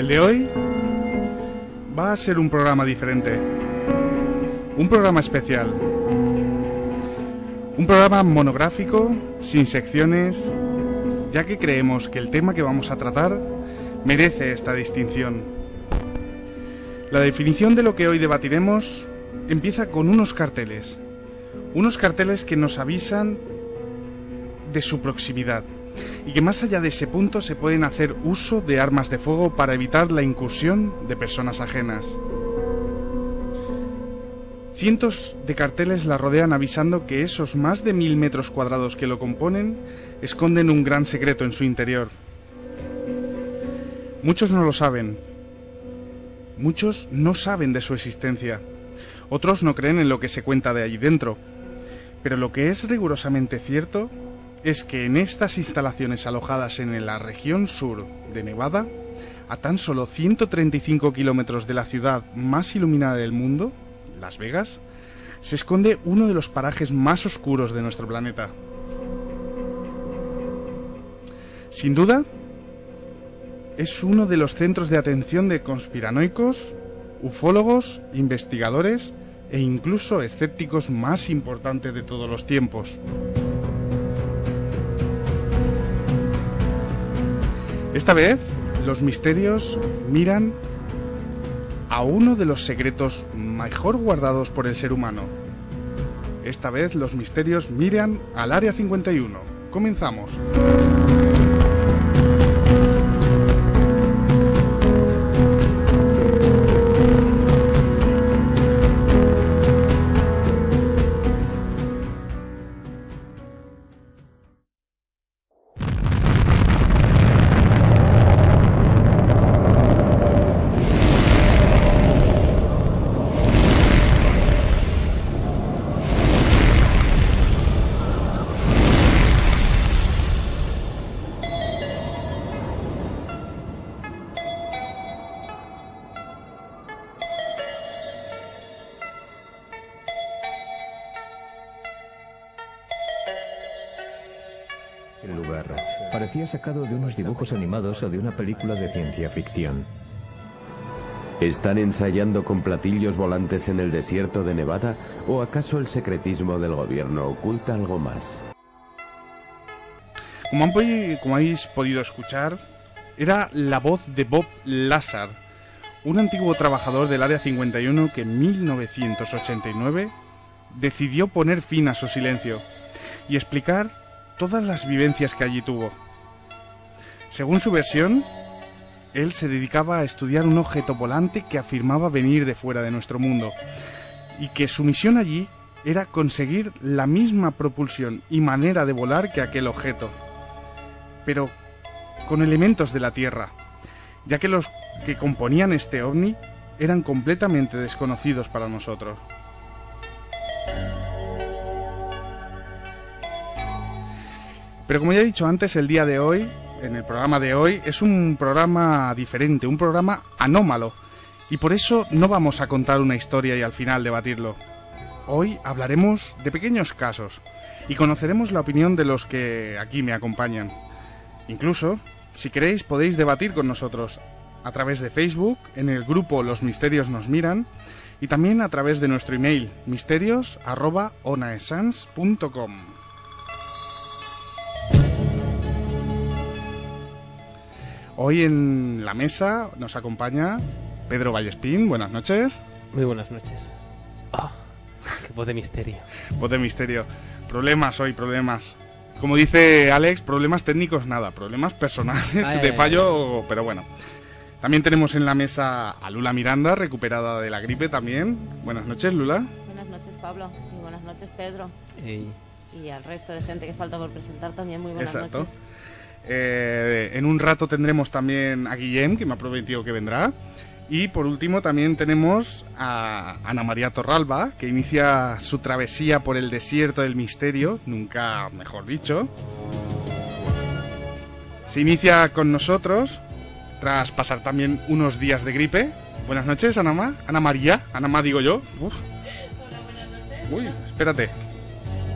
El de hoy va a ser un programa diferente, un programa especial, un programa monográfico, sin secciones, ya que creemos que el tema que vamos a tratar merece esta distinción. La definición de lo que hoy debatiremos empieza con unos carteles que nos avisan de su proximidad y que más allá de ese punto se pueden hacer uso de armas de fuego para evitar la incursión de personas ajenas. Cientos de carteles la rodean avisando que esos más de 1000 metros cuadrados que lo componen esconden un gran secreto en su interior. Muchos no lo saben, muchos no saben de su existencia, otros no creen en lo que se cuenta de allí dentro, pero lo que es rigurosamente cierto es que en estas instalaciones alojadas en la región sur de Nevada, a tan solo 135 kilómetros de la ciudad más iluminada del mundo, Las Vegas, se esconde uno de los parajes más oscuros de nuestro planeta. Sin duda, es uno de los centros de atención de conspiranoicos, ufólogos, investigadores e incluso escépticos más importante de todos los tiempos. Esta vez, los misterios miran a uno de los secretos mejor guardados por el ser humano. Esta vez, los misterios miran al Área 51. Comenzamos. El lugar parecía sacado de unos dibujos animados o de una película de ciencia ficción. ¿Están ensayando con platillos volantes en el desierto de Nevada? ¿O acaso el secretismo del gobierno oculta algo más? Como habéis podido escuchar, era la voz de Bob Lazar, un antiguo trabajador del Área 51 que en 1989 decidió poner fin a su silencio y explicar todas las vivencias que allí tuvo. Según su versión, él se dedicaba a estudiar un objeto volante que afirmaba venir de fuera de nuestro mundo y que su misión allí era conseguir la misma propulsión y manera de volar que aquel objeto, pero con elementos de la Tierra, ya que los que componían este ovni eran completamente desconocidos para nosotros. Pero como ya he dicho antes, el día de hoy, en el programa de hoy, es un programa diferente, un programa anómalo. Y por eso no vamos a contar una historia y al final debatirlo. Hoy hablaremos de pequeños casos y conoceremos la opinión de los que aquí me acompañan. Incluso, si queréis, podéis debatir con nosotros a través de Facebook, en el grupo Los Misterios Nos Miran, y también a través de nuestro email, misterios@onaesans.com. Hoy en la mesa nos acompaña Pedro Vallespín. Buenas noches. Muy buenas noches. Oh, qué voz de misterio. Voz de misterio. Problemas hoy, problemas. Como dice Alex, problemas técnicos nada, problemas personales de fallo, pero bueno. También tenemos en la mesa a Lula Miranda, recuperada de la gripe también. Buenas noches, Lula. Buenas noches, Pablo. Y buenas noches, Pedro. Ey. Y al resto de gente que falta por presentar también, muy buenas Exacto. noches. En un rato tendremos también a Guillem, que me ha prometido que vendrá. Y por último también tenemos a Ana María Torralba, que inicia su travesía por el desierto del misterio, nunca mejor dicho. Se inicia con nosotros, tras pasar también unos días de gripe. Buenas noches, Ana María, digo yo. Uf. Hola, buenas noches. Uy, espérate.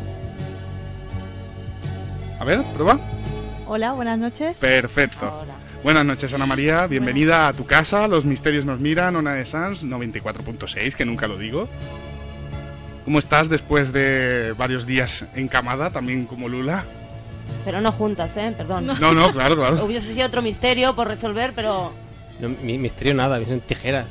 A ver, prueba. Hola, buenas noches. Perfecto. Ahora. Buenas noches, Ana María. Bienvenida a tu casa. Los misterios nos miran. Ona de Sans 94.6, que nunca lo digo. ¿Cómo estás después de varios días encamada, también como Lula? Pero no juntas, perdón. No, claro. Hubiese sido otro misterio por resolver, pero... No, misterio nada, son tijeras.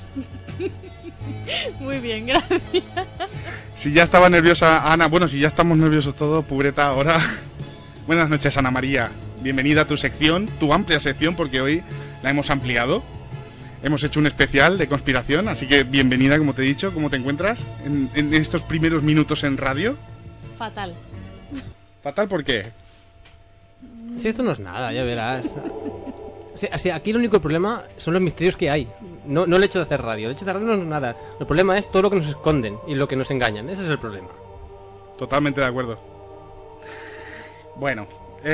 Muy bien, gracias. Si ya estaba nerviosa Ana, bueno, si ya estamos nerviosos todos, pubreta ahora. Buenas noches, Ana María. Bienvenida a tu sección, tu amplia sección, porque hoy la hemos ampliado. Hemos hecho un especial de conspiración, así que bienvenida, como te he dicho. ¿Cómo te encuentras en estos primeros minutos en radio? Fatal. ¿Fatal por qué? Si esto no es nada, ya verás. Aquí el único problema son los misterios que hay. No el hecho de hacer radio. El hecho de hacer radio no es nada. El problema es todo lo que nos esconden y lo que nos engañan. Ese es el problema. Totalmente de acuerdo. Bueno,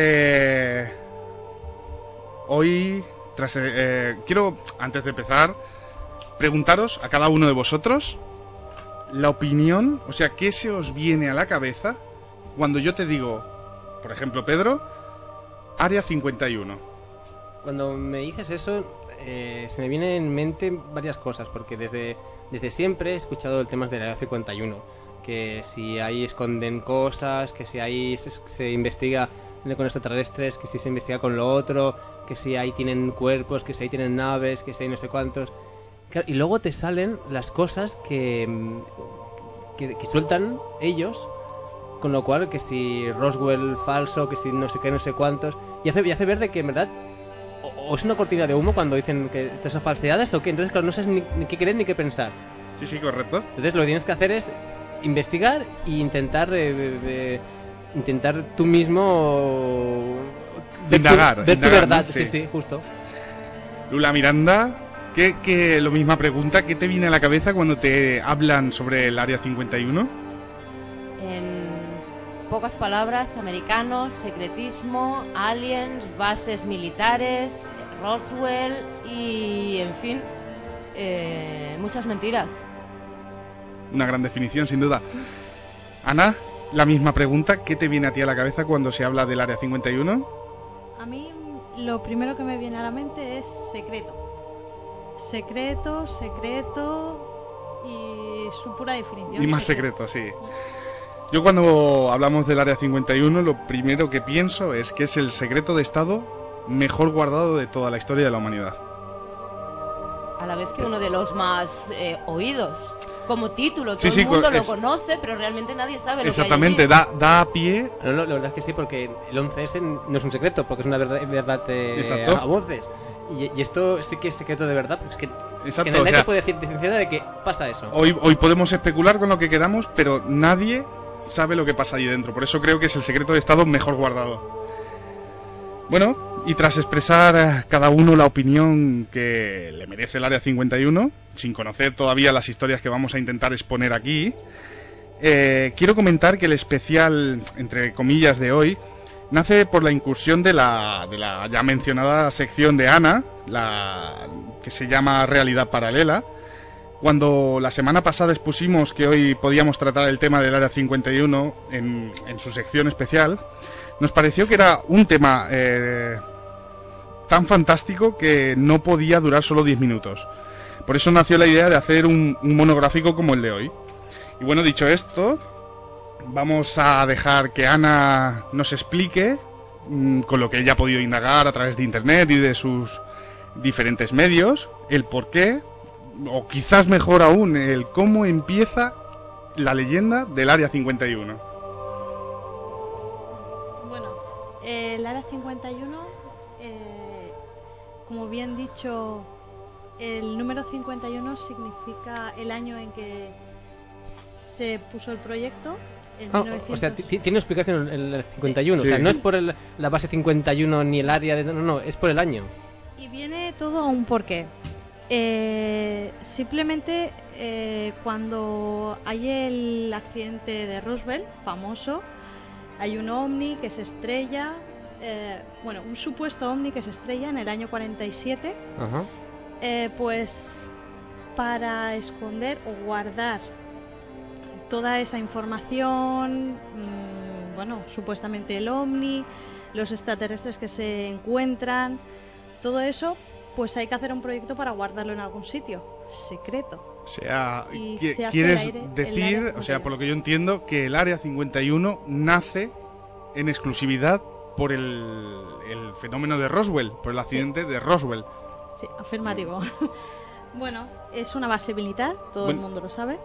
hoy, quiero, antes de empezar, preguntaros a cada uno de vosotros la opinión, o sea, ¿qué se os viene a la cabeza cuando yo te digo, por ejemplo, Pedro, Área 51? Cuando me dices eso, se me vienen en mente varias cosas, porque desde siempre he escuchado el tema del Área 51. Que si ahí esconden cosas, que si ahí se investiga con extraterrestres, que si se investiga con lo otro, que si ahí tienen cuerpos, que si ahí tienen naves, que si hay no sé cuántos. Claro, y luego te salen las cosas que sueltan ellos, con lo cual que si Roswell falso, que si no sé qué, no sé cuántos, y hace ver de que en verdad o es una cortina de humo cuando dicen que todas son falsedades o qué. Entonces claro, no sabes ni qué creer ni qué pensar. Sí, correcto. Entonces lo que tienes que hacer es investigar e intentar tú mismo indagar, ver tu verdad, ¿no? sí, justo. Lula Miranda, ¿qué lo misma pregunta, ¿qué te viene a la cabeza cuando te hablan sobre el Área 51? En pocas palabras, americanos, secretismo, aliens, bases militares, Roswell y, en fin, muchas mentiras. Una gran definición, sin duda. Ana, la misma pregunta. ¿Qué te viene a ti a la cabeza cuando se habla del Área 51? A mí lo primero que me viene a la mente es secreto. Secreto y su pura definición. Y más secreto, sí. Yo cuando hablamos del Área 51, lo primero que pienso es que es el secreto de Estado mejor guardado de toda la historia de la humanidad. A la vez que uno de los más oídos. Como título, todo Sí, el mundo lo conoce, pero realmente nadie sabe lo exactamente, que hay allí. da pie. No, la verdad es que sí, porque el 11S no es un secreto, porque es una verdad a voces. Y esto sí que es secreto de verdad, porque es que nadie te puede decir de ciencia de que pasa eso. Hoy podemos especular con lo que queramos, pero nadie sabe lo que pasa allí dentro. Por eso creo que es el secreto de Estado mejor guardado. Bueno, y tras expresar cada uno la opinión que le merece el Área 51, sin conocer todavía las historias que vamos a intentar exponer aquí, quiero comentar que el especial, entre comillas, de hoy nace por la incursión de la ya mencionada sección de Ana, que se llama Realidad Paralela. Cuando la semana pasada expusimos que hoy podíamos tratar el tema del Área 51 en su sección especial, nos pareció que era un tema tan fantástico que no podía durar solo 10 minutos. Por eso nació la idea de hacer un monográfico como el de hoy. Y bueno, dicho esto, vamos a dejar que Ana nos explique, con lo que ella ha podido indagar a través de internet y de sus diferentes medios, el por qué, o quizás mejor aún, el cómo empieza la leyenda del Área 51. El Área 51, como bien dicho, el número 51 significa el año en que se puso el proyecto. O sea, tiene explicación el 51, sí. O sea, no es por la base 51 ni el área, no, es por el año. Y viene todo a un porqué. Simplemente cuando hay el accidente de Roswell, famoso, hay un ovni que se estrella, un supuesto ovni que se estrella en el año 47. Ajá. Pues para esconder o guardar toda esa información, supuestamente el ovni, los extraterrestres que se encuentran, todo eso, pues hay que hacer un proyecto para guardarlo en algún sitio, secreto. O sea, Y se hace quieres el decir, área o sea, 51. por lo que yo entiendo, que el Área 51 nace en exclusividad por el fenómeno de Roswell, por el accidente de Roswell. Sí, afirmativo. Bueno, es una base militar, todo el Bueno. mundo lo sabe.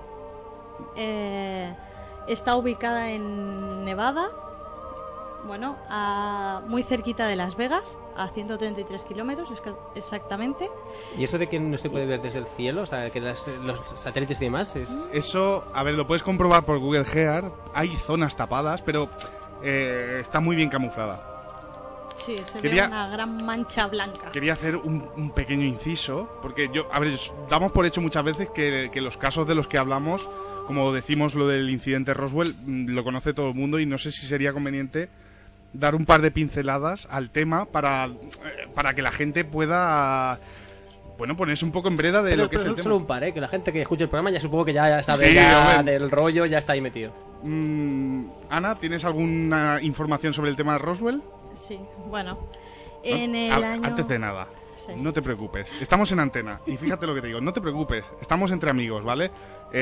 Está ubicada en Nevada, bueno, muy cerquita de Las Vegas, a 133 kilómetros exactamente. ¿Y eso de que no se puede ver desde el cielo? O sea, que los satélites y demás es... Eso, a ver, lo puedes comprobar por Google Earth. Hay zonas tapadas, pero está muy bien camuflada. Sí, se Quería- ve una gran mancha blanca. Quería hacer un pequeño inciso, porque a ver, damos por hecho muchas veces que los casos de los que hablamos, como decimos lo del incidente Roswell, lo conoce todo el mundo, y no sé si sería conveniente dar un par de pinceladas al tema para que la gente pueda, bueno, ponerse un poco en breda de Pero- lo que es pero el solo tema. un par, que la gente que escuche el programa ya supongo que ya sabe Sí, ya hombre. del rollo, ya está ahí metido. Ana, ¿tienes alguna información sobre el tema de Roswell? Sí, bueno. ¿No? En el año... Antes de nada, Sí. no te preocupes. Estamos en antena. Y fíjate lo que te digo, no te preocupes. Estamos entre amigos, ¿vale?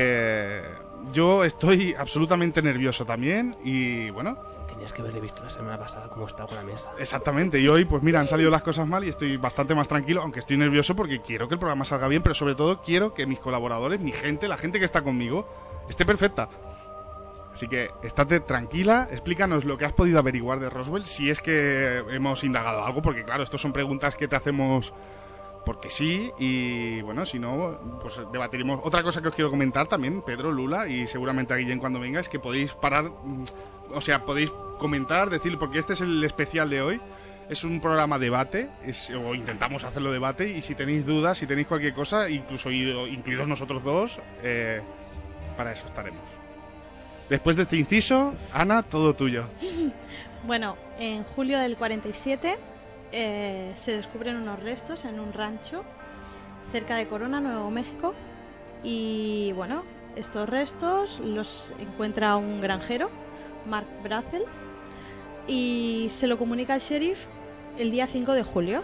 Yo estoy absolutamente nervioso también. Y bueno, Tenías que haberle visto la semana pasada cómo estaba con la mesa. exactamente. Y hoy, pues mira, han salido las cosas mal y estoy bastante más tranquilo. Aunque estoy nervioso porque quiero que el programa salga bien. Pero sobre todo quiero que mis colaboradores, mi gente, la gente que está conmigo, esté perfecta. Así que estate tranquila, explícanos lo que has podido averiguar de Roswell, si es que hemos indagado algo, porque claro, estos son preguntas que te hacemos porque sí, y bueno, si no, pues debatiremos. Otra cosa que os quiero comentar también, Pedro, Lula, y seguramente a Guillén cuando venga, es que podéis parar, o sea, podéis comentar, decir, porque este es el especial de hoy, es un programa debate, o intentamos hacerlo debate, y si tenéis dudas, si tenéis cualquier cosa, incluidos nosotros dos, para eso estaremos. Después de este inciso, Ana, todo tuyo. Bueno, en julio del 47 se descubren unos restos en un rancho cerca de Corona, Nuevo México. Y bueno, estos restos los encuentra un granjero, Mark Brazel, y se lo comunica al sheriff el día 5 de julio.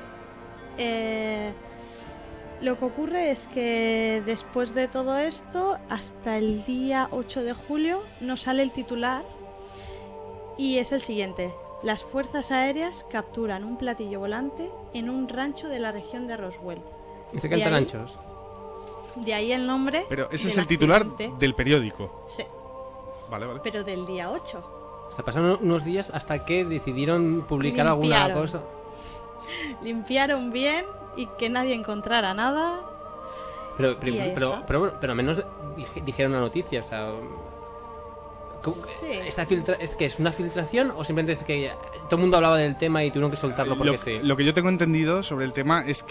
Lo que ocurre es que después de todo esto, hasta el día 8 de julio, no sale el titular, y es el siguiente: las fuerzas aéreas capturan un platillo volante en un rancho de la región de Roswell. Y se De cantan ahí- anchos. De ahí el nombre. Pero ese del es el titular accidente. del periódico. Sí, Vale, vale. pero del día 8. O sea, pasaron unos días hasta que decidieron publicar alguna Limpiaron. cosa. Limpiaron bien y que nadie encontrara nada. Pero, Y ahí pero, está. pero al menos dijeron la noticia, o sea... Sí. ¿Es que es una filtración o simplemente es que todo el mundo hablaba del tema y tuvieron que soltarlo porque sí? Lo que yo tengo entendido sobre el tema es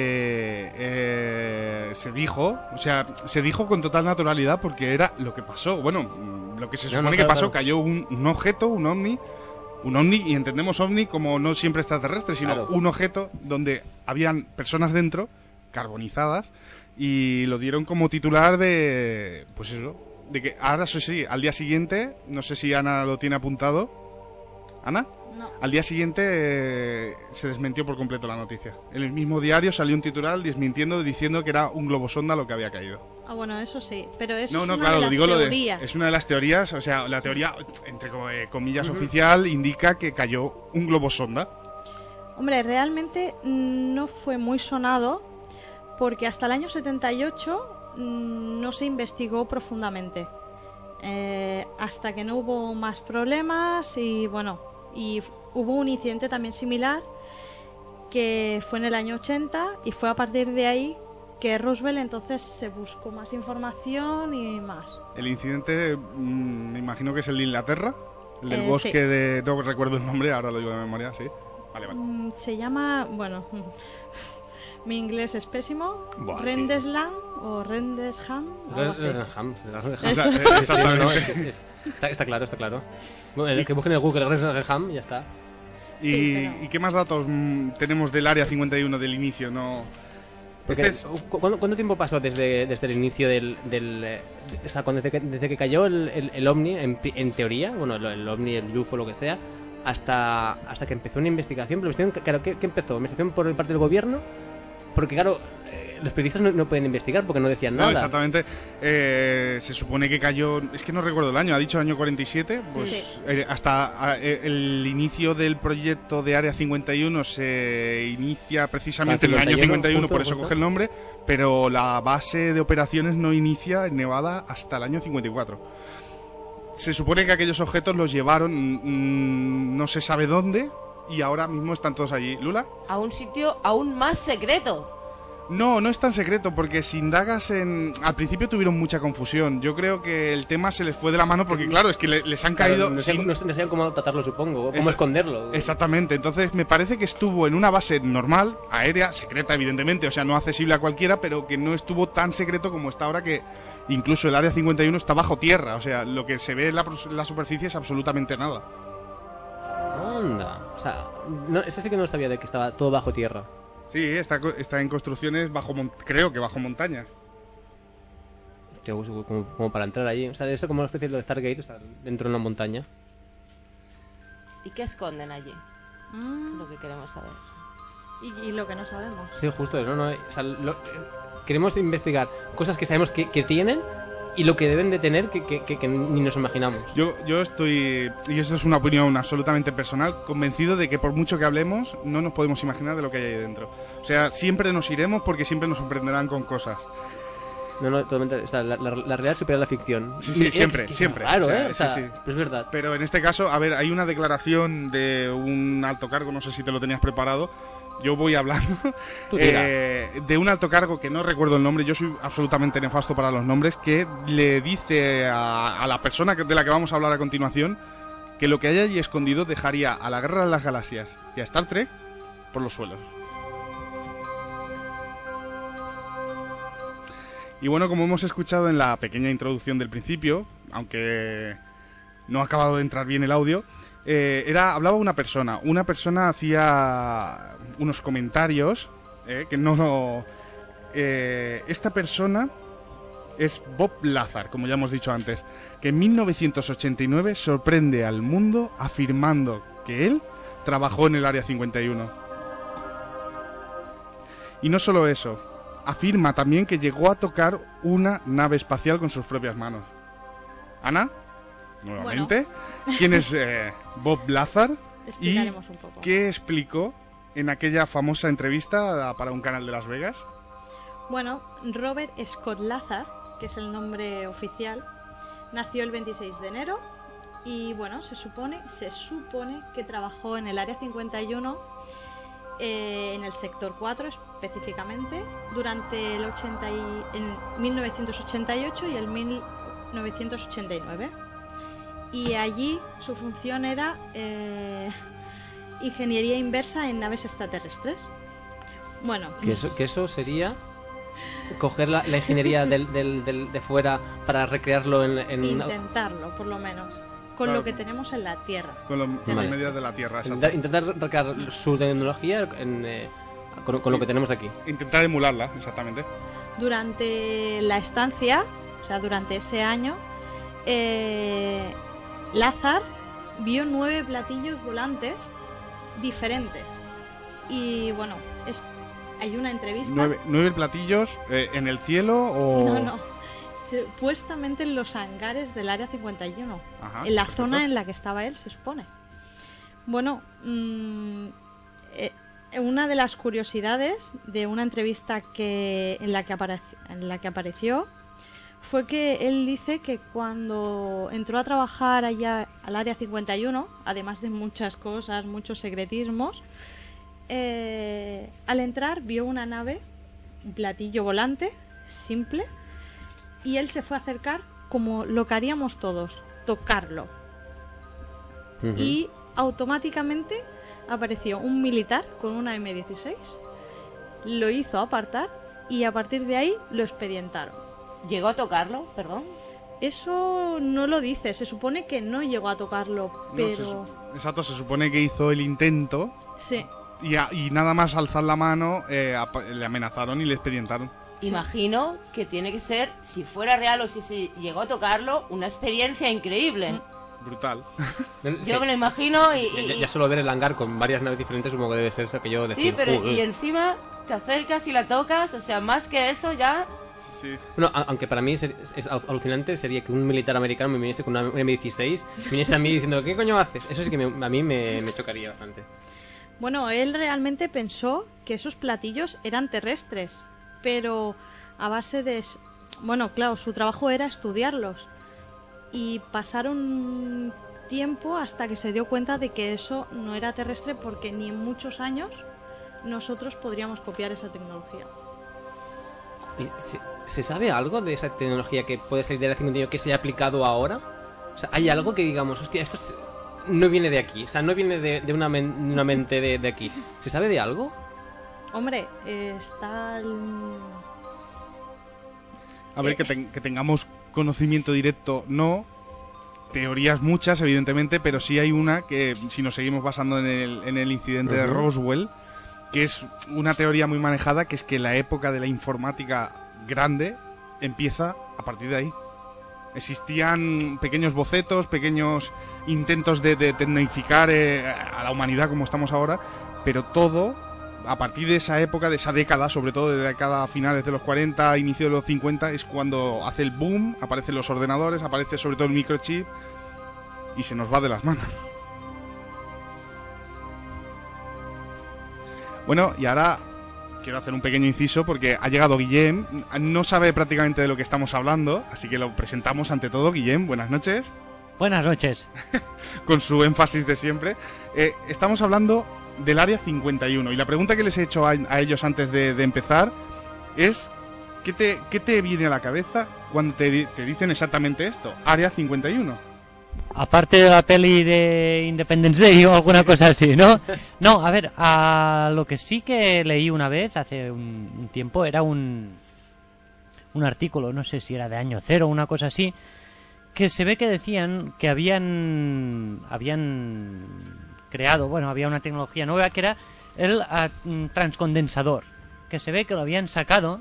que se dijo con total naturalidad porque era lo que pasó. Bueno, lo que se No, supone no, que claro, pasó, claro. cayó un objeto, un ovni, y entendemos ovni como no siempre extraterrestre, sino Claro. un objeto donde habían personas dentro, carbonizadas, y lo dieron como titular de, pues eso, de que ahora eso sí, al día siguiente, no sé si Ana lo tiene apuntado. ¿Ana? No. Al día siguiente se desmintió por completo la noticia. En el mismo diario salió un titular desmintiendo, diciendo que era un globosonda lo que había caído. Ah, bueno, eso sí, pero eso No, es no, una claro, de lo las digo teorías. es una de las teorías, o sea, la teoría, entre comillas, Ujú. oficial, indica que cayó un globosonda. Hombre, realmente no fue muy sonado porque hasta el año 78 no se investigó profundamente. Hasta que no hubo más problemas y bueno, y hubo un incidente también similar que fue en el año 80 y fue a partir de ahí que Roswell entonces se buscó más información y más. El incidente, me imagino que es el de Inglaterra, el del bosque sí. de... No recuerdo el nombre, ahora lo digo de memoria, sí. Vale, vale. Se llama, bueno, mi inglés es pésimo, Buah, tío. Rendlesham o Rendlesham, algo así. Esa- Eso. exactamente. Está claro, está claro. Bueno, que busquen en el Google Rensham y ya está. ¿Y, Sí, pero- ¿y qué más datos tenemos del Área 51 del inicio? No... Porque, Este es- ¿cuánto tiempo pasó desde el inicio o sea, desde que cayó el OVNI, en teoría, bueno, el OVNI, el UFO, lo que sea, hasta que empezó una investigación. Pero investigación, claro, ¿qué empezó? ¿Investigación por parte del gobierno? Porque claro, los periodistas no pueden investigar porque no decían nada. No, exactamente. Se supone que cayó, es que no recuerdo el año, ha dicho año 47, pues Sí. Hasta el inicio del proyecto de Área 51 se inicia precisamente en el año 51, por eso justo. coge el nombre, pero la base de operaciones no inicia en Nevada hasta el año 54. Se supone que aquellos objetos los llevaron, no se sabe dónde, y ahora mismo están todos allí. ¿Lula? A un sitio aún más secreto. No es tan secreto, porque si indagas al principio tuvieron mucha confusión. Yo creo que el tema se les fue de la mano porque, claro, es que les han caído... No sabían cómo tratarlo, supongo, cómo esconderlo. Exactamente, entonces me parece que estuvo en una base normal, aérea, secreta evidentemente, o sea, no accesible a cualquiera, pero que no estuvo tan secreto como está ahora, que incluso el Área 51 está bajo tierra, o sea, lo que se ve en la superficie es absolutamente nada. Anda. O sea, eso sí que no sabía de que estaba todo bajo tierra. Sí, está en construcciones creo que bajo montaña. Hostia, pues, como para entrar allí. O sea, eso como una especie de Stargate, o sea, dentro de una montaña. ¿Y qué esconden allí? Mm, Lo que queremos saber. y lo que no sabemos. Sí, justo, o sea, queremos investigar cosas que sabemos que tienen y lo que deben de tener que ni nos imaginamos. Yo estoy, y eso es una opinión absolutamente personal, convencido de que por mucho que hablemos, no nos podemos imaginar de lo que hay ahí dentro. O sea, siempre nos iremos porque siempre nos sorprenderán con cosas. No, totalmente. O sea, la realidad supera la ficción. Sí, siempre, Es siempre. Claro, O sea, ¿eh? O sea, sí. pero es verdad. Pero en este caso, a ver, hay una declaración de un alto cargo, no sé si te lo tenías preparado. Yo voy hablando Tú tira. de un alto cargo que no recuerdo el nombre, yo soy absolutamente nefasto para los nombres, que le dice a la persona de la que vamos a hablar a continuación que lo que hay allí escondido dejaría a la Guerra de las Galaxias y a Star Trek por los suelos. Y bueno, como hemos escuchado en la pequeña introducción del principio, aunque no ha acabado de entrar bien el audio, hablaba una persona hacía unos comentarios que no... esta persona es Bob Lazar, como ya hemos dicho antes, que en 1989 sorprende al mundo afirmando que él trabajó en el Área 51. Y no solo eso, afirma también que llegó a tocar una nave espacial con sus propias manos. ¿Ana? Nuevamente. Bueno. ¿Quién es Bob Lazar? ¿Y Explicaremos un poco. qué explicó en aquella famosa entrevista para un canal de Las Vegas? Bueno, Robert Scott Lazar, que es el nombre oficial, nació el 26 de enero y bueno, se supone que trabajó en el Área 51, en el sector 4 específicamente, durante el 1988 y el 1989. Y allí su función era ingeniería inversa en naves extraterrestres. Bueno, Que eso sería coger la ingeniería de fuera para recrearlo en intentarlo, por lo menos, con Claro. lo que tenemos en la Tierra. Con las Vale. medidas de la Tierra, exacto. intentar recrear su tecnología con lo que tenemos aquí. Intentar emularla, exactamente. Durante la estancia, o sea, durante ese año, Lazar vio 9 platillos volantes diferentes. Y bueno, hay una entrevista. 9 platillos en el cielo o... No, supuestamente en los hangares del Área 51. Ajá, en la perfecto. zona en la que estaba él, se supone. Bueno, una de las curiosidades de una entrevista en la que apareció fue que él dice que cuando entró a trabajar allá al Área 51, además de muchas cosas, muchos secretismos, al entrar vio una nave, un platillo volante simple, y él se fue a acercar como lo que haríamos todos, tocarlo. Ujú. Y automáticamente apareció un militar con una M16, lo hizo apartar y a partir de ahí lo expedientaron. ¿Llegó a tocarlo? Perdón. Eso no lo dice, se supone que no llegó a tocarlo, No, pero... exacto, se supone que hizo el intento Sí, y nada más alzar la mano le amenazaron y le expedientaron. Imagino que tiene que ser, si fuera real o si se llegó a tocarlo, una experiencia increíble. Brutal. Yo me lo imagino y... Ya solo ver el hangar con varias naves diferentes supongo que debe ser eso que yo decía. Sí, pero y encima te acercas y la tocas, o sea, más que eso ya... Sí. Bueno, aunque para mí es alucinante sería que un militar americano me viniese con una M16, viniese a mí diciendo, ¿qué coño haces? Eso sí que a mí me chocaría bastante. Bueno, él realmente pensó que esos platillos eran terrestres, pero a base de... Bueno, claro, su trabajo era estudiarlos. Y pasaron tiempo hasta que se dio cuenta de que eso no era terrestre, porque ni en muchos años nosotros podríamos copiar esa tecnología. ¿Y ¿Se sabe algo de esa tecnología que puede salir de la 51 que se haya aplicado ahora? O sea, ¿hay algo que digamos, hostia, esto no viene de aquí? O sea, no viene de una mente de aquí. ¿Se sabe de algo? Hombre, está... A ver, que tengamos conocimiento directo, no. Teorías muchas, evidentemente, pero sí hay una que, si nos seguimos basando en el incidente de Roswell, que es una teoría muy manejada, que es que la época de la informática grande empieza a partir de ahí. Existían pequeños bocetos, pequeños intentos de tecnificar a la humanidad como estamos ahora, pero todo a partir de esa época, de esa década, sobre todo de década finales de los 40, inicio de los 50, es cuando hace el boom, aparecen los ordenadores, aparece sobre todo el microchip y se nos va de las manos. Bueno, y ahora quiero hacer un pequeño inciso porque ha llegado Guillem, no sabe prácticamente de lo que estamos hablando, así que lo presentamos ante todo. Guillem, buenas noches. Buenas noches. Con su énfasis de siempre. Estamos hablando del Área 51 y la pregunta que les he hecho a ellos antes de empezar es ¿qué te viene a la cabeza cuando te dicen exactamente esto? Área 51. Aparte de la peli de Independence Day o alguna cosa así, ¿no? No, a ver, lo que sí que leí una vez hace un tiempo era un artículo, no sé si era de año cero o una cosa así, que se ve que decían que habían creado, bueno, había una tecnología nueva que era el transcondensador, que se ve que lo habían sacado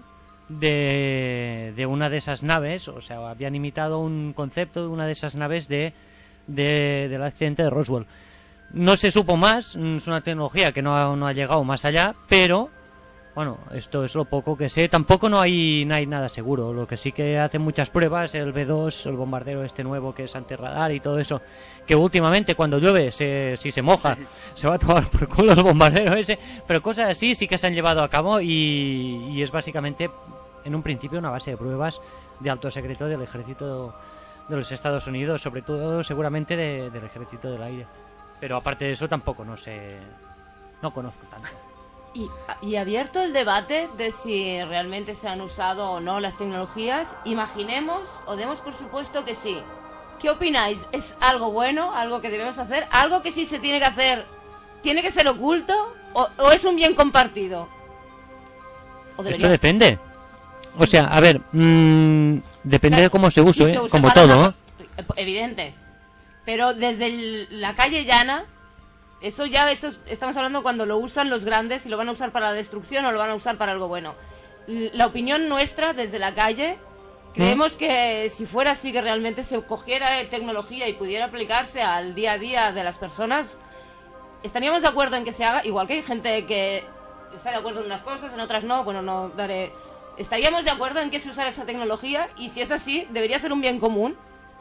de una de esas naves, o sea, habían imitado un concepto de una de esas naves del accidente de Roswell. No se supo más, es una tecnología que no ha llegado más allá, pero bueno, esto es lo poco que sé. Tampoco no hay nada seguro. Lo que sí que hacen muchas pruebas, el B-2, el bombardero este nuevo que es antirradar y todo eso, que últimamente cuando llueve, si se moja, se va a tomar por culo el bombardero ese, pero cosas así sí que se han llevado a cabo y es básicamente, en un principio, una base de pruebas de alto secreto del ejército de los Estados Unidos, sobre todo seguramente del ejército del aire. Pero aparte de eso tampoco no conozco tanto. Y abierto el debate de si realmente se han usado o no las tecnologías, imaginemos o demos por supuesto que sí. ¿Qué opináis? ¿Es algo bueno? ¿Algo que debemos hacer? ¿Algo que sí se tiene que hacer? ¿Tiene que ser oculto? ¿O es un bien compartido? Esto depende. O sea, a ver, depende de cómo se use, se usa como todo, ¿no? Evidente. Pero desde la calle llana, eso ya estamos hablando cuando lo usan los grandes y lo van a usar para la destrucción o lo van a usar para algo bueno. La opinión nuestra desde la calle, creemos que si fuera así, que realmente se cogiera tecnología y pudiera aplicarse al día a día de las personas, estaríamos de acuerdo en que se haga, igual que hay gente que está de acuerdo en unas cosas, en otras no, bueno, no daré... Estaríamos de acuerdo en que se usara esa tecnología y si es así, debería ser un bien común.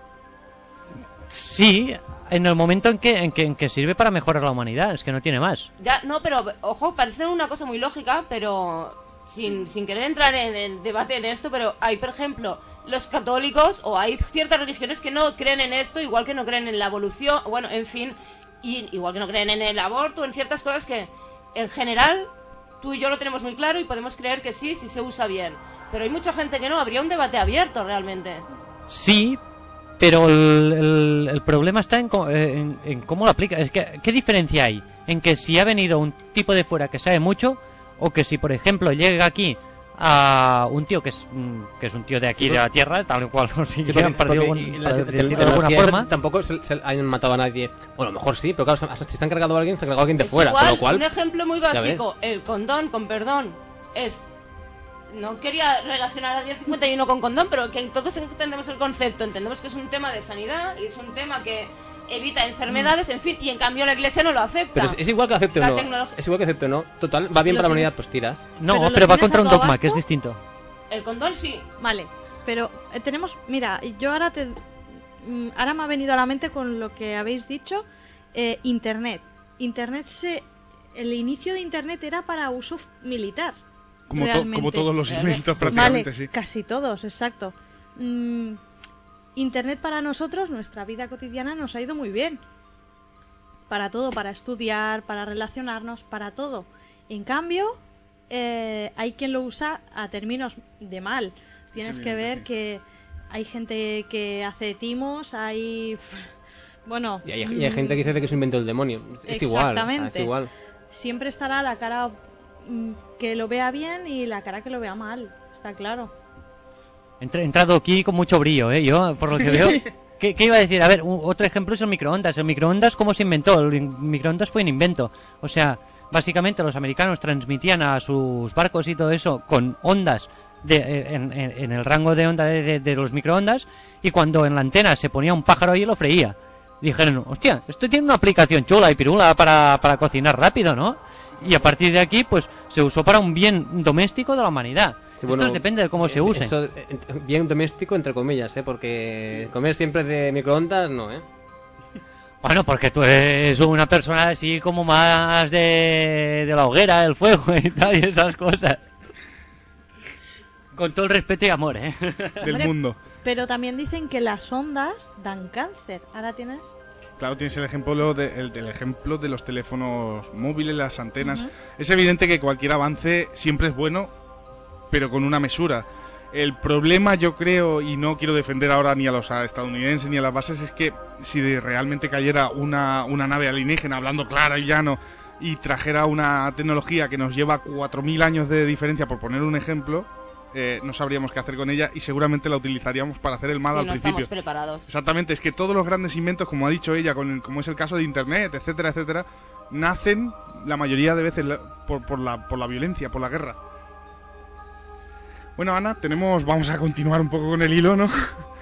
Sí, en el momento en que sirve para mejorar la humanidad, es que no tiene más. Ya, no, pero, ojo, parece una cosa muy lógica, pero sin querer entrar en el debate en esto, pero hay, por ejemplo, los católicos, o hay ciertas religiones que no creen en esto, igual que no creen en la evolución, bueno, en fin, y igual que no creen en el aborto, en ciertas cosas que, en general, tú y yo lo tenemos muy claro y podemos creer que sí, si se usa bien. Pero hay mucha gente que no, habría un debate abierto, realmente. Sí, pero el problema está en cómo lo aplica. Es que, ¿qué diferencia hay en que si ha venido un tipo de fuera que sabe mucho o que si, por ejemplo, llega aquí a un tío que es un tío de aquí, de la tierra, tal cual, si llegan partido de alguna forma? Tampoco se han matado a nadie. Bueno, a lo mejor sí, pero claro, si se han cargado a alguien, se han cargado a alguien de fuera. Igual, con lo cual, un ejemplo muy básico, el condón, con perdón, es... No quería relacionar al día 51 con condón, pero que todos entendemos el concepto, entendemos que es un tema de sanidad y es un tema que evita enfermedades, en fin, y en cambio la Iglesia no lo acepta. Pero es igual que acepte o La no. tecnología- Es igual que acepte o no. Total, va bien Lo para la tienes- humanidad, pues tiras. No, ¿Pero lo pero va tienes contra a un tu dogma, que es abasto? distinto. El condón sí. Vale, pero tenemos... Mira, yo ahora ahora me ha venido a la mente con lo que habéis dicho, Internet. El inicio de Internet era para uso militar. Como realmente. todos los inventos Vale, prácticamente, sí. casi todos, exacto. Internet para nosotros, nuestra vida cotidiana, nos ha ido muy bien. Para todo, para estudiar, para relacionarnos, para todo. En cambio, hay quien lo usa a términos de mal. Tienes Sí, que ver sí. que hay gente que hace timos, hay... Bueno... Y hay gente que dice que es un invento del demonio. Es igual. Exactamente. Es igual. Siempre estará la cara que lo vea bien y la cara que lo vea mal, está claro. He entrado aquí con mucho brillo, yo, por lo que veo. ¿Qué iba a decir? A ver, otro ejemplo es el microondas. El microondas, ¿cómo se inventó? El microondas fue un invento. O sea, básicamente los americanos transmitían a sus barcos y todo eso con ondas en el rango de onda de los microondas, y cuando en la antena se ponía un pájaro ahí lo freía. Dijeron, hostia, esto tiene una aplicación chula y pirula para cocinar rápido, ¿no? Y a partir de aquí, pues, se usó para un bien doméstico de la humanidad. Sí, bueno, Esto depende de cómo se use. Eso, bien doméstico, entre comillas, porque comer siempre de microondas, no, Bueno, porque tú eres una persona así como más de la hoguera, del fuego y tal, y esas cosas. Con todo el respeto y amor, Del Hombre, mundo. Pero también dicen que las ondas dan cáncer. ¿Ahora tienes? Claro, tienes el ejemplo el ejemplo de los teléfonos móviles, las antenas. Ujú. Es evidente que cualquier avance siempre es bueno, pero con una mesura. El problema, yo creo, y no quiero defender ahora ni a los estadounidenses ni a las bases, es que si realmente cayera una nave alienígena, hablando claro y llano, y trajera una tecnología que nos lleva 4.000 años de diferencia, por poner un ejemplo, no sabríamos qué hacer con ella y seguramente la utilizaríamos para hacer el mal Sí, al no principio. estamos preparados. Exactamente, es que todos los grandes inventos, como ha dicho ella, como es el caso de Internet, etcétera, etcétera, nacen la mayoría de veces por la violencia, por la guerra. Bueno, Ana, vamos a continuar un poco con el hilo, ¿no?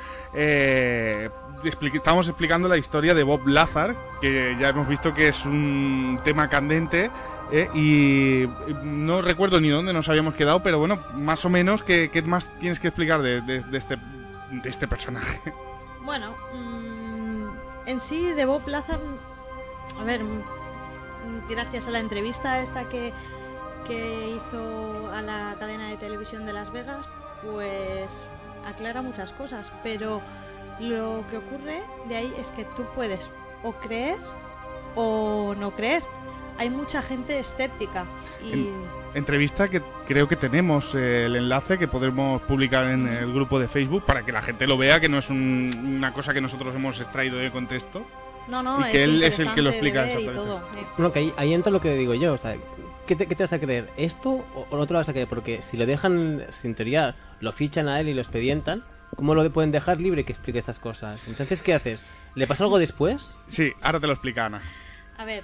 Estamos explicando la historia de Bob Lazar, que ya hemos visto que es un tema candente, y no recuerdo ni dónde nos habíamos quedado, pero bueno, más o menos, ¿qué más tienes que explicar de este personaje? Bueno, en sí de Bob Lazar, a ver, gracias a la entrevista esta que hizo a la cadena de televisión de Las Vegas, pues aclara muchas cosas, pero lo que ocurre de ahí es que tú puedes o creer o no creer. Hay mucha gente escéptica y... Entrevista que creo que tenemos el enlace que podremos publicar en el grupo de Facebook para que la gente lo vea, que no es una cosa que nosotros hemos extraído del contexto. No, y que él es el que lo explica interesante de ver y exactamente. todo. Bueno, que ahí entra lo que digo yo, o sea, ¿qué te vas a creer? ¿Esto o no te lo vas a creer? Porque si lo dejan sin teoría, lo fichan a él y lo expedientan, ¿cómo lo pueden dejar libre que explique estas cosas? Entonces, ¿qué haces? ¿Le pasa algo después? Sí, ahora te lo explica Ana. A ver,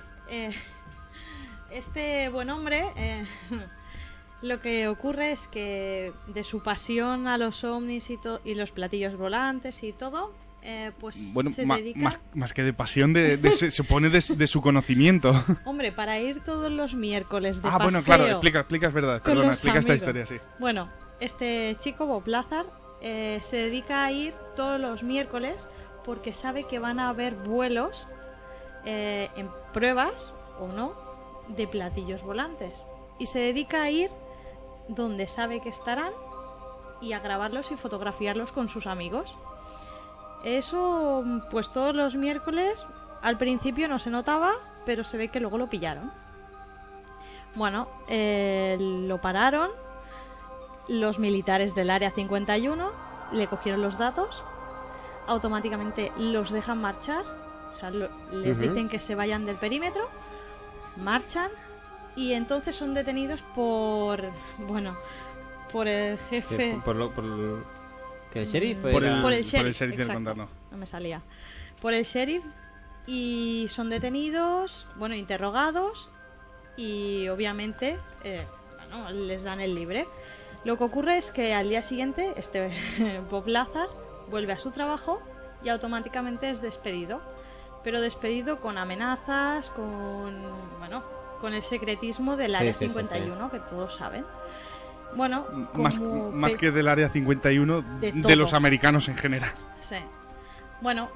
este buen hombre, lo que ocurre es que de su pasión a los ovnis y los platillos volantes y todo, pues Bueno, se dedica... más que de pasión, se supone de su conocimiento. Hombre, para ir todos los miércoles de paseo... Bueno, claro, explica, es verdad. con Perdona, los explica esta amigos. historia, sí. Bueno, este chico, Bob Lazar, se dedica a ir todos los miércoles porque sabe que van a haber vuelos en pruebas, o no, de platillos volantes. Y se dedica a ir donde sabe que estarán y a grabarlos y fotografiarlos con sus amigos. Eso, pues todos los miércoles, al principio no se notaba, pero se ve que luego lo pillaron. Bueno, lo pararon los militares del Área 51, le cogieron los datos, automáticamente los dejan marchar, o sea, les dicen que se vayan del perímetro, marchan y entonces son detenidos por el jefe... ¿Que el sheriff? Por el sheriff, sheriff del exacto, condado. no me salía. Por el sheriff, y son detenidos, interrogados, y obviamente les dan el libre. Lo que ocurre es que al día siguiente Bob Lazar vuelve a su trabajo y automáticamente es despedido. pero despedido con amenazas, con el secretismo del Área 51, que todos saben. Bueno, más que del Área 51, de los americanos en general. Sí. Bueno,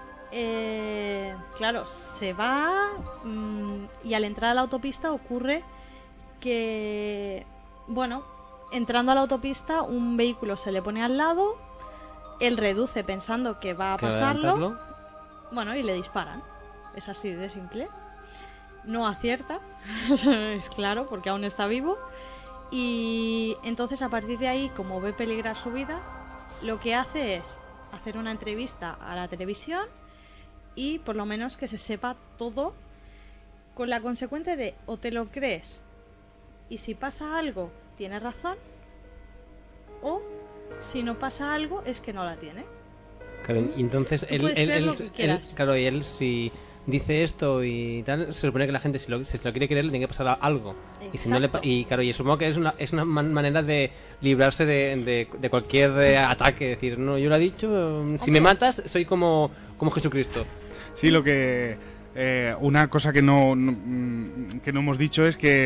claro, se va y al entrar a la autopista ocurre que, entrando a la autopista un vehículo se le pone al lado, él reduce pensando que va a pasarlo, y le disparan. Es así de simple. No acierta, es claro, porque aún está vivo. Y entonces a partir de ahí, como ve peligrar su vida, lo que hace es hacer una entrevista a la televisión y por lo menos que se sepa todo, con la consecuencia de o te lo crees y si pasa algo tienes razón, o si no pasa algo es que no la tiene. Claro, y entonces él si dice esto y tal, se supone que la gente si se lo quiere creer le tiene que pasar algo. Exacto. Y si no y supongo que es una manera de librarse de cualquier ataque, decir, no, yo lo he dicho, si me matas soy como Jesucristo. Sí, lo que una cosa que no hemos dicho es que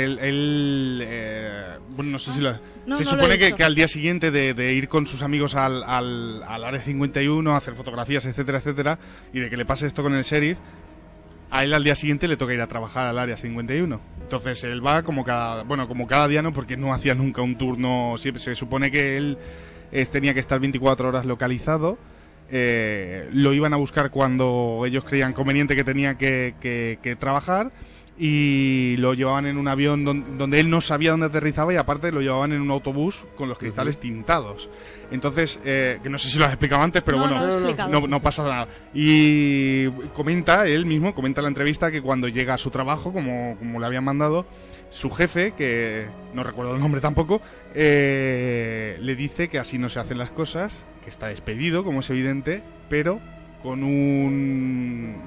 él no sé si lo... se supone que al día siguiente de ir con sus amigos al Área 51 a hacer fotografías, etcétera, etcétera, y de que le pase esto con el sheriff, a él al día siguiente le toca ir a trabajar al Área 51. Entonces él va como cada día, no, porque no hacía nunca un turno. Siempre se supone que él tenía que estar 24 horas localizado. Lo iban a buscar cuando ellos creían conveniente que tenía que trabajar, y lo llevaban en un avión donde él no sabía dónde aterrizaba, y aparte lo llevaban en un autobús con los cristales tintados. Entonces, que no sé si lo has explicado antes, pero no pasa nada. Y él mismo comenta en la entrevista que cuando llega a su trabajo, como le habían mandado, su jefe, que no recuerdo el nombre tampoco, le dice que así no se hacen las cosas, que está despedido, como es evidente, pero como un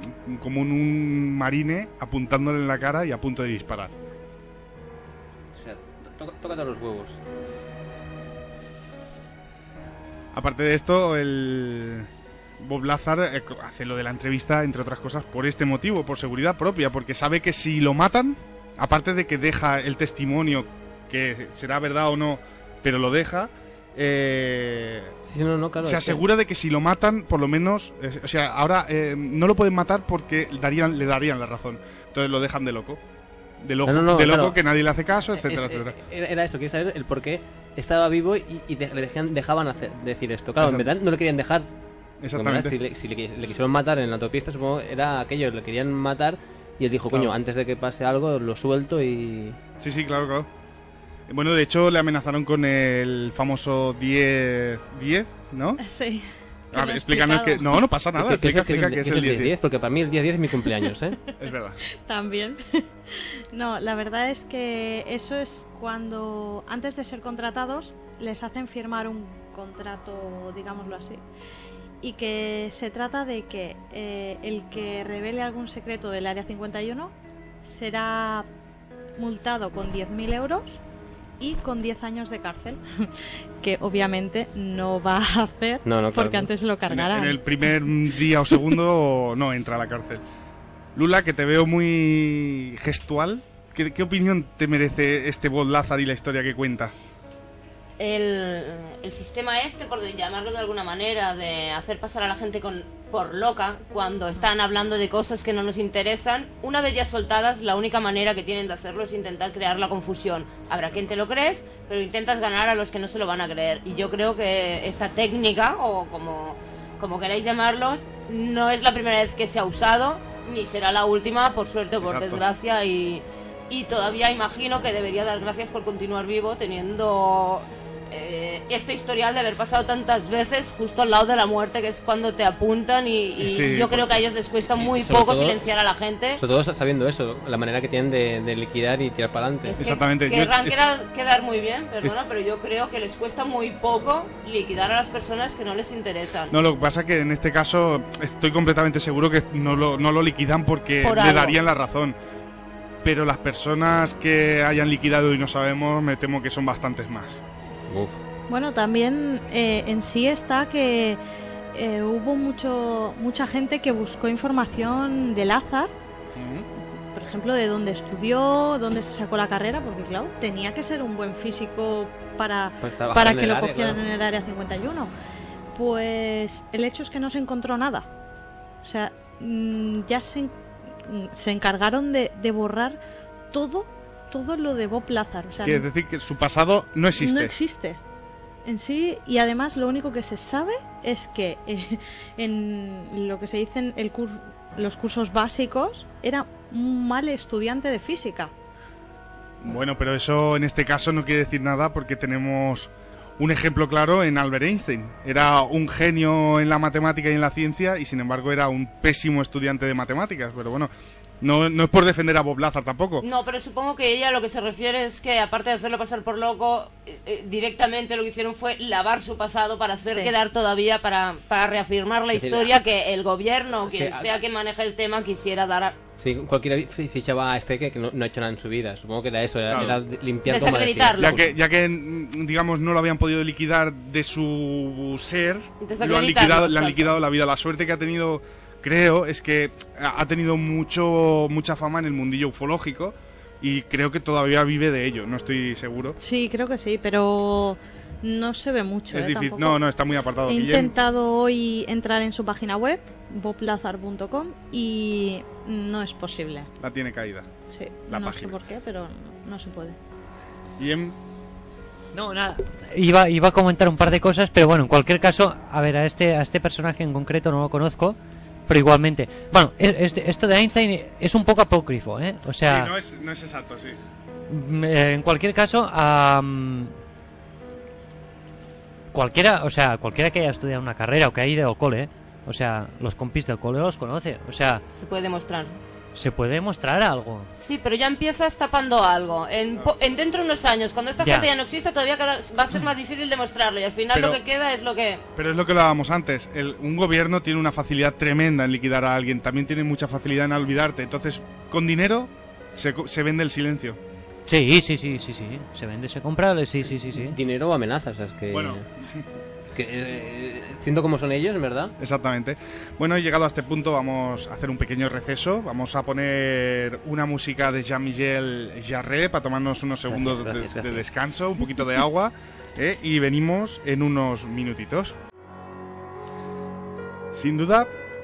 marine apuntándole en la cara y a punto de disparar. O sea, tócate los huevos. Aparte de esto, el Bob Lazar hace lo de la entrevista, entre otras cosas, por este motivo, por seguridad propia, porque sabe que si lo matan, aparte de que deja el testimonio, que será verdad o no, pero lo deja, claro, se asegura de que si lo matan, por lo menos, ahora no lo pueden matar porque le darían la razón, entonces lo dejan de loco. De loco, que nadie le hace caso, etcétera, etcétera. Era eso, quería saber el por qué estaba vivo y le dejaban decir esto. Claro, en verdad no le querían dejar. Exactamente. Si le quisieron matar en la autopista, supongo era aquello, le querían matar y él dijo, coño, antes de que pase algo lo suelto y... Sí, claro. Bueno, de hecho le amenazaron con el famoso 10, ¿no? Sí. A ver, explícanos que... No pasa nada, explica que es el 10. Porque para mí el 10 es mi cumpleaños, ¿eh? Es verdad. También. No, la verdad es que eso es cuando, antes de ser contratados, les hacen firmar un contrato, digámoslo así, y que se trata de que el que revele algún secreto del Área 51 será multado con 10.000 euros y con 10 años de cárcel, que obviamente no va a hacer, porque antes lo cargarán. En el primer día o segundo no entra a la cárcel. Lula, que te veo muy gestual, ¿qué opinión te merece este Bob Lazar y la historia que cuenta? El sistema por llamarlo de alguna manera, de hacer pasar a la gente por loca cuando están hablando de cosas que no nos interesan, una vez ya soltadas, la única manera que tienen de hacerlo es intentar crear la confusión. Habrá quien te lo crees, pero intentas ganar a los que no se lo van a creer. Y yo creo que esta técnica, o como queráis llamarlos, no es la primera vez que se ha usado, ni será la última, por suerte o por desgracia, y todavía imagino que debería dar gracias por continuar vivo teniendo este historial de haber pasado tantas veces justo al lado de la muerte, que es cuando te apuntan y yo creo que a ellos les cuesta muy poco silenciar a la gente. Sobre todo sabiendo eso, la manera que tienen de liquidar y tirar para adelante. Exactamente. Querrán quedar muy bien, pero yo creo que les cuesta muy poco liquidar a las personas que no les interesan. No, lo que pasa es que en este caso estoy completamente seguro que no lo liquidan porque le darían la razón. Pero las personas que hayan liquidado y no sabemos, me temo que son bastantes más. Bueno, también en sí está que hubo mucha gente que buscó información de Lázaro, por ejemplo, de dónde estudió, dónde se sacó la carrera, porque claro, tenía que ser un buen físico para que lo cogieran en el Área 51. Pues el hecho es que no se encontró nada. O sea, ya se encargaron de borrar todo lo de Bob Lazar. O sea, quiere decir que su pasado no existe. No existe en sí, y además lo único que se sabe es que en lo que se dice en los cursos básicos era un mal estudiante de física. Bueno, pero eso en este caso no quiere decir nada, porque tenemos un ejemplo claro en Albert Einstein. Era un genio en la matemática y en la ciencia, y sin embargo era un pésimo estudiante de matemáticas. Pero bueno, no es por defender a Bob Lazar tampoco. No, pero supongo que ella lo que se refiere es que, aparte de hacerlo pasar por loco, directamente lo que hicieron fue lavar su pasado para hacer quedar todavía, para reafirmar la historia que el gobierno, quien sea que maneje el tema, quisiera dar a... Sí, cualquiera fichaba a este que no ha hecho nada en su vida. Supongo que era eso, era limpiar todo. Ya que, digamos, no lo habían podido liquidar de su ser, le han liquidado la vida. La suerte que ha tenido, creo, es que ha tenido mucha fama en el mundillo ufológico, y creo que todavía vive de ello, no estoy seguro. Sí, creo que sí, pero no se ve mucho. Es difícil, no, está muy apartado. He intentado hoy entrar en su página web, boblazar.com, y no es posible. La tiene caída. Sí, la no página. sé por qué, pero no se puede. Bien. No, nada. Iba a comentar un par de cosas, pero bueno, en cualquier caso, a ver, a este personaje en concreto no lo conozco, pero igualmente. Bueno, esto de Einstein es un poco apócrifo, ¿eh? O sea... Sí, no es exacto, sí. En cualquier caso, cualquiera que haya estudiado una carrera o que haya ido al cole, o sea, los compis del cole los conoce, o sea... Se puede demostrar. Se puede demostrar algo. Sí, pero ya empiezas tapando algo. Dentro de unos años, cuando esta gente ya no exista, todavía va a ser más difícil demostrarlo, y al final lo que queda es lo que... Pero es lo que hablábamos antes. Un gobierno tiene una facilidad tremenda en liquidar a alguien, también tiene mucha facilidad en olvidarte. Entonces, con dinero se vende el silencio. Sí. Se vende, se compra, sí. Dinero o amenazas, es que... Bueno... siendo como son ellos, en verdad. Exactamente. Bueno, llegado a este punto vamos a hacer un pequeño receso. Vamos a poner una música de Jean-Michel Jarre para tomarnos unos segundos de descanso, un poquito de agua, y venimos en unos minutitos. Sin duda,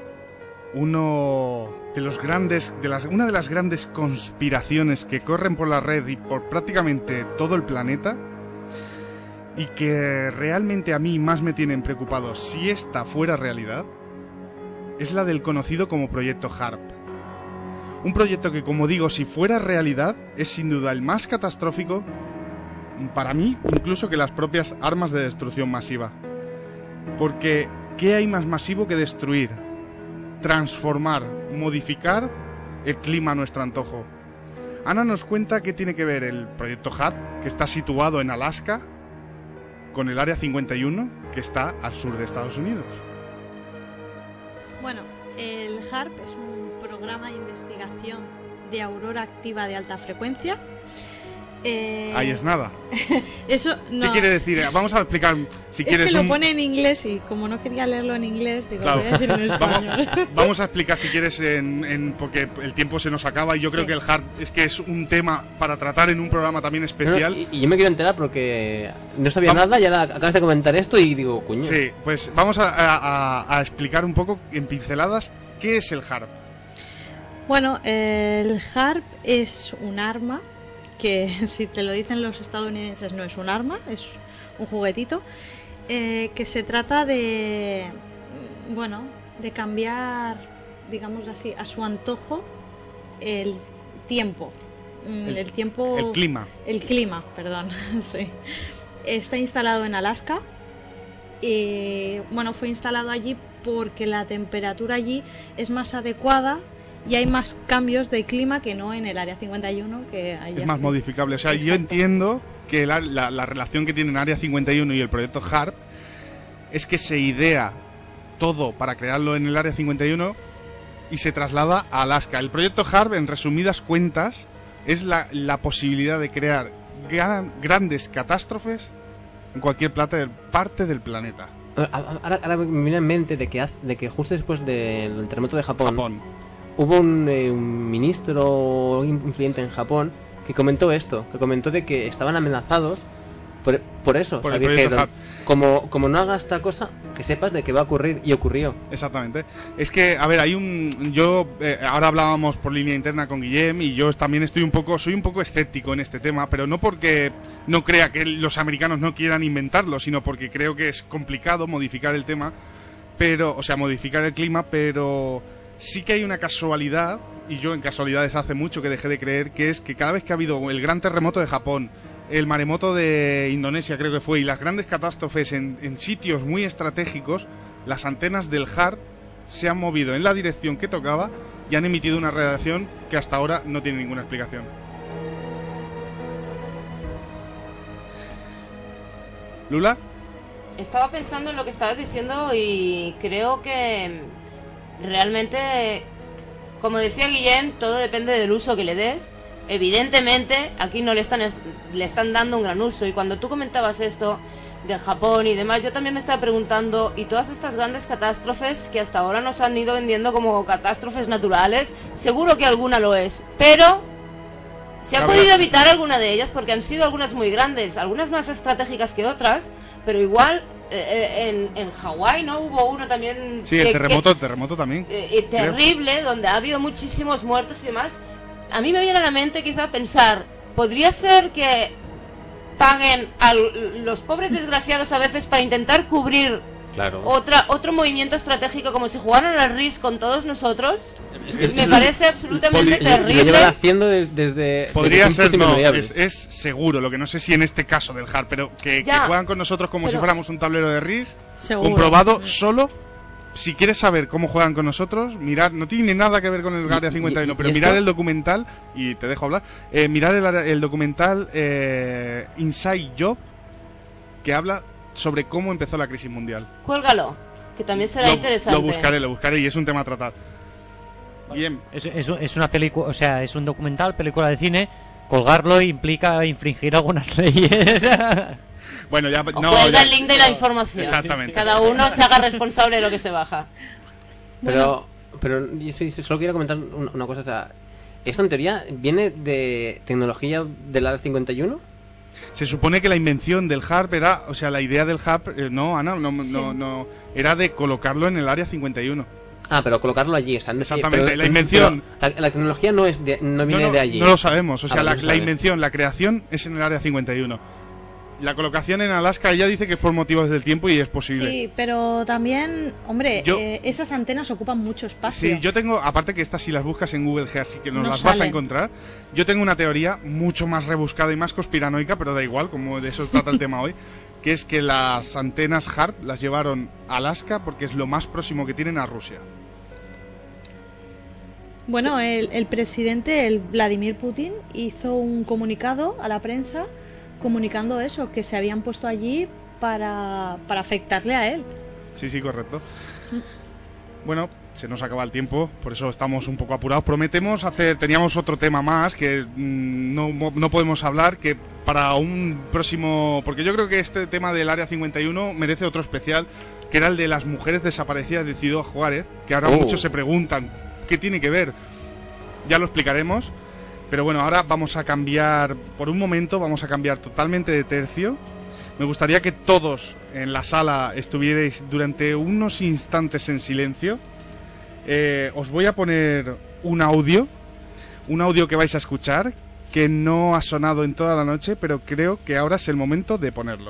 una de las grandes conspiraciones que corren por la red y por prácticamente todo el planeta, y que realmente a mí más me tienen preocupado si esta fuera realidad, es la del conocido como Proyecto HAARP. Un proyecto que, como digo, si fuera realidad, es sin duda el más catastrófico, para mí, incluso que las propias armas de destrucción masiva. Porque, ¿qué hay más masivo que destruir, transformar, modificar el clima a nuestro antojo? Ana nos cuenta qué tiene que ver el Proyecto HAARP, que está situado en Alaska, con el Área 51, que está al sur de Estados Unidos. Bueno, el HAARP es un programa de investigación de aurora activa de alta frecuencia. Ahí es nada. Eso no. ¿Qué quiere decir? Vamos a explicar, si quieres. Es que lo pone en inglés, y como no quería leerlo en inglés, digo, claro. Voy a decirlo en español. Vamos a explicar, si quieres, porque el tiempo se nos acaba, y yo creo que el HAARP es un tema para tratar en un programa también especial. Y yo me quiero enterar porque no sabía nada, y ahora acabas de comentar esto y digo, coño. Sí, pues vamos a explicar un poco en pinceladas qué es el HAARP. Bueno, el HAARP es un arma que, si te lo dicen los estadounidenses, no es un arma, es un juguetito, que se trata de cambiar, digamos así, a su antojo el tiempo. El clima, perdón. Sí. Está instalado en Alaska. Y fue instalado allí porque la temperatura allí es más adecuada y hay más cambios de clima que no en el Área 51, que allá es más modificable. O sea, yo entiendo que la relación que tienen Área 51 y el proyecto HAARP es que se idea todo para crearlo en el Área 51 y se traslada a Alaska. El proyecto HAARP, en resumidas cuentas, es la posibilidad de crear grandes catástrofes en cualquier parte del planeta. Ahora me viene en mente de que justo después del terremoto de Japón. Hubo un ministro influyente en Japón que comentó esto, que comentó de que estaban amenazados por eso. Por o sea, el proyecto dijeron, como no hagas esta cosa, que sepas de que va a ocurrir, y ocurrió. Exactamente. Es que, a ver, ahora hablábamos por línea interna con Guillem, y yo también soy un poco escéptico en este tema, pero no porque no crea que los americanos no quieran inventarlo, sino porque creo que es complicado modificar el tema, modificar el clima, pero sí que hay una casualidad, y yo en casualidades hace mucho que dejé de creer, que es que cada vez que ha habido el gran terremoto de Japón, el maremoto de Indonesia creo que fue, y las grandes catástrofes en sitios muy estratégicos, las antenas del HARP se han movido en la dirección que tocaba y han emitido una radiación que hasta ahora no tiene ninguna explicación. ¿Lula? Estaba pensando en lo que estabas diciendo y creo que realmente, como decía Guillem, todo depende del uso que le des. Evidentemente, aquí no le están dando un gran uso. Y cuando tú comentabas esto de Japón y demás, yo también me estaba preguntando, y todas estas grandes catástrofes que hasta ahora nos han ido vendiendo como catástrofes naturales, seguro que alguna lo es, pero se ha podido evitar alguna de ellas porque han sido algunas muy grandes, algunas más estratégicas que otras, pero igual en Hawái, ¿no? Hubo uno también... Sí, el terremoto también. Terrible, donde ha habido muchísimos muertos y demás. A mí me viene a la mente quizá pensar, ¿podría ser que paguen a los pobres desgraciados a veces para intentar cubrir otro movimiento estratégico, como si jugaran al RIS con todos nosotros? Me parece absolutamente terrible. Lo llevan haciendo desde podría ser, no, es seguro, lo que no sé si en este caso del HARP, pero que juegan con nosotros como si fuéramos un tablero de RIS, seguro, comprobado solo. Si quieres saber cómo juegan con nosotros, mirad, no tiene nada que ver con el Área 51, pero mirad el documental, y te dejo hablar, mirad el documental Inside Job, que habla sobre cómo empezó la crisis mundial. Cuélgalo, que también será interesante. Lo buscaré, y es un tema a tratar. Bien. Es una película, o sea, es un documental, película de cine, colgarlo implica infringir algunas leyes. Bueno, ya cuelga el link de la información. Exactamente. Cada uno se haga responsable de lo que se baja. Pero yo sí, solo quiero comentar una cosa. O sea, ¿esto en teoría viene de tecnología del Área 51? Se supone que la invención del HARP era, o sea, la idea del HARP, no, Ana, no, era de colocarlo en el Área 51. Ah, pero colocarlo allí, o sea, no. Exactamente, pero, la invención... La tecnología no viene de allí. No lo sabemos, o sea, la invención, la creación es en el Área 51. La colocación en Alaska, ella dice que es por motivos del tiempo y es posible. Sí, pero también, hombre, esas antenas ocupan mucho espacio. Sí, yo tengo, aparte que estas si las buscas en Google Earth sí que no las vas a encontrar. Yo tengo una teoría mucho más rebuscada y más conspiranoica, pero da igual, como de eso trata el tema hoy, que es que las antenas HARP las llevaron a Alaska porque es lo más próximo que tienen a Rusia. Bueno, el presidente, el Vladimir Putin, hizo un comunicado a la prensa comunicando eso, que se habían puesto allí para afectarle a él. Sí, correcto. Bueno, se nos acaba el tiempo, por eso estamos un poco apurados. Teníamos otro tema más que no podemos hablar, que para un próximo... Porque yo creo que este tema del Área 51 merece otro especial, que era el de las mujeres desaparecidas de Ciudad Juárez, que ahora muchos se preguntan, ¿qué tiene que ver? Ya lo explicaremos. Pero bueno, ahora vamos a cambiar, por un momento, vamos a cambiar totalmente de tercio. Me gustaría que todos en la sala estuvierais durante unos instantes en silencio. Os voy a poner un audio que vais a escuchar, que no ha sonado en toda la noche, pero creo que ahora es el momento de ponerlo.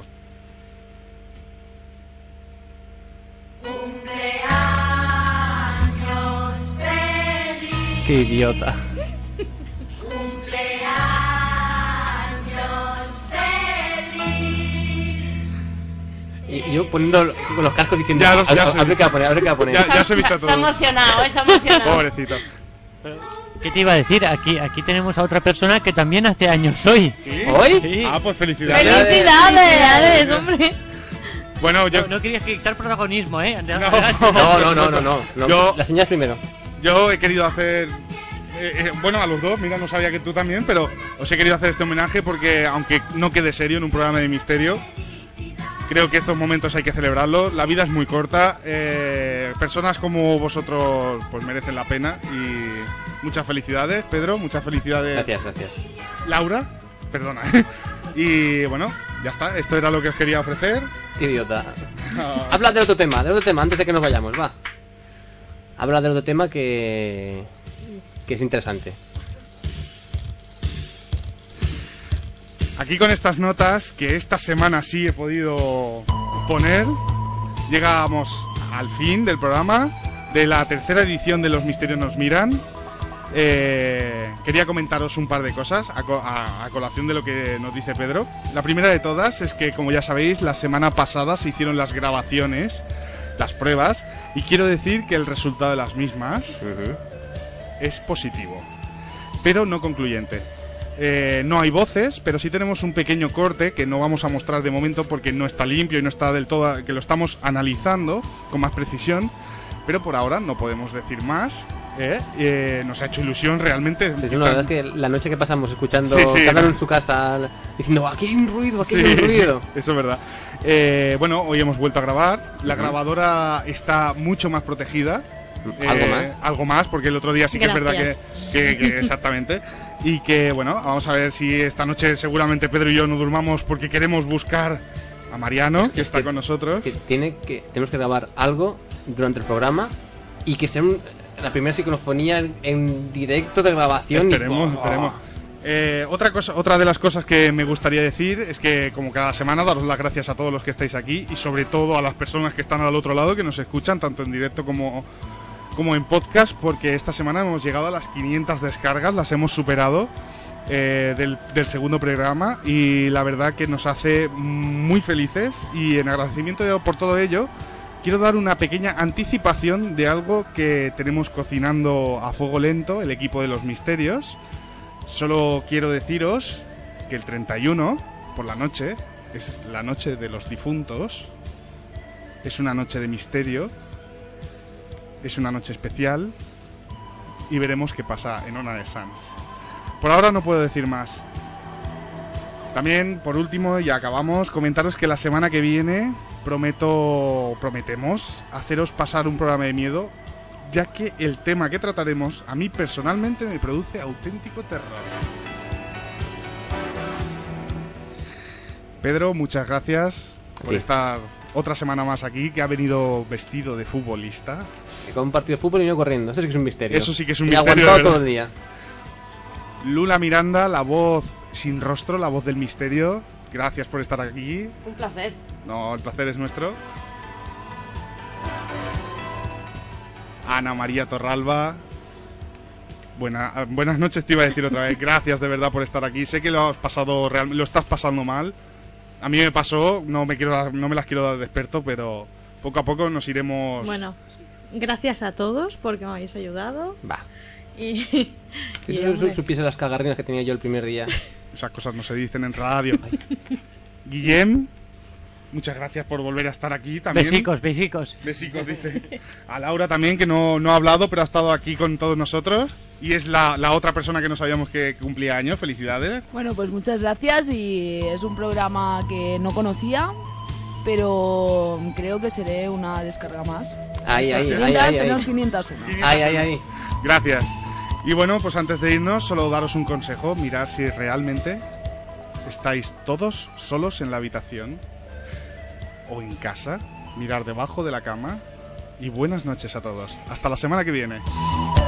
Cumpleaños feliz. ¡Qué idiota! Y yo poniendo los cascos diciendo, a ver qué va a poner. Ya se ha visto todo. Está emocionado. Pobrecito. ¿Qué te iba a decir? Aquí tenemos a otra persona que también hace años hoy. ¿Sí? ¿Hoy? Sí. Ah, pues felicidades. ¡Felicidades, hombre! Bueno, no querías quitar protagonismo, ¿eh? No. Las señas primero. Yo he querido hacer... bueno, a los dos, mira, no sabía que tú también, pero os he querido hacer este homenaje porque, aunque no quede serio en un programa de misterio, Creo que estos momentos hay que celebrarlos. La vida es muy corta. Personas como vosotros pues merecen la pena. Y muchas felicidades, Pedro. Muchas felicidades. Gracias. Laura, perdona. Y bueno, ya está. Esto era lo que os quería ofrecer. Idiota. Habla de otro tema, antes de que nos vayamos, va. Habla del otro tema que es interesante. Aquí con estas notas que esta semana sí he podido poner, llegamos al fin del programa de la tercera edición de Los Misterios Nos Miran. Quería comentaros un par de cosas a colación de lo que nos dice Pedro. La primera de todas es que, como ya sabéis, la semana pasada se hicieron las grabaciones, las pruebas, y quiero decir que el resultado de las mismas es positivo, pero no concluyente. No hay voces, pero sí tenemos un pequeño corte que no vamos a mostrar de momento porque no está limpio y no está del todo, que lo estamos analizando con más precisión, pero por ahora no podemos decir más. Nos ha hecho ilusión realmente. Sí, la verdad es que la noche que pasamos escuchando cada uno en su casa diciendo aquí hay un ruido, aquí hay un ruido. Eso es verdad. Bueno, hoy hemos vuelto a grabar. La grabadora está mucho más protegida. Algo más, porque el otro día sí que es verdad que exactamente. Y que bueno, vamos a ver si esta noche seguramente Pedro y yo no durmamos porque queremos buscar a Mariano, que está con nosotros. Tenemos que grabar algo durante el programa y que sea la primera psicofonía en directo de grabación. Esperemos. Otra de las cosas que me gustaría decir es que, como cada semana, daros las gracias a todos los que estáis aquí y sobre todo a las personas que están al otro lado, que nos escuchan tanto en directo como en podcast, porque esta semana hemos llegado a las 500 descargas, las hemos superado del segundo programa, y la verdad que nos hace muy felices, y en agradecimiento por todo ello quiero dar una pequeña anticipación de algo que tenemos cocinando a fuego lento el equipo de Los Misterios. Solo quiero deciros que el 31 por la noche es la noche de los difuntos, es una noche de misterio. Es una noche especial y veremos qué pasa en Ona de Sans. Por ahora no puedo decir más. También, por último, y acabamos, comentaros que la semana que viene prometemos haceros pasar un programa de miedo, ya que el tema que trataremos a mí personalmente me produce auténtico terror. Pedro, muchas gracias por estar otra semana más aquí, que ha venido vestido de futbolista. Con un partido de fútbol y no corriendo, eso sí que es un misterio. Eso sí que es un y misterio. Aguantado todo el día. Lula Miranda, la voz sin rostro, la voz del misterio. Gracias por estar aquí. Un placer. No, el placer es nuestro. Ana María Torralba. Buenas noches, te iba a decir otra vez. Gracias de verdad por estar aquí. Sé que lo estás pasando mal. A mí me pasó, no me las quiero dar de experto, pero poco a poco nos iremos... Bueno, gracias a todos porque me habéis ayudado. Va. Y si tú supiese las cagarrinas que tenía yo el primer día. Esas cosas no se dicen en radio. Guillem, muchas gracias por volver a estar aquí también. Besicos. Besicos, dice. A Laura también, que no ha hablado, pero ha estado aquí con todos nosotros. Y es la otra persona que no sabíamos que cumplía años. Felicidades. Bueno, pues muchas gracias, y es un programa que no conocía, pero creo que seré una descarga más. Tenemos 501. Ahí. Gracias. Y bueno, pues antes de irnos, solo daros un consejo. Mirad si realmente estáis todos solos en la habitación o en casa. Mirar debajo de la cama. Y buenas noches a todos. Hasta la semana que viene.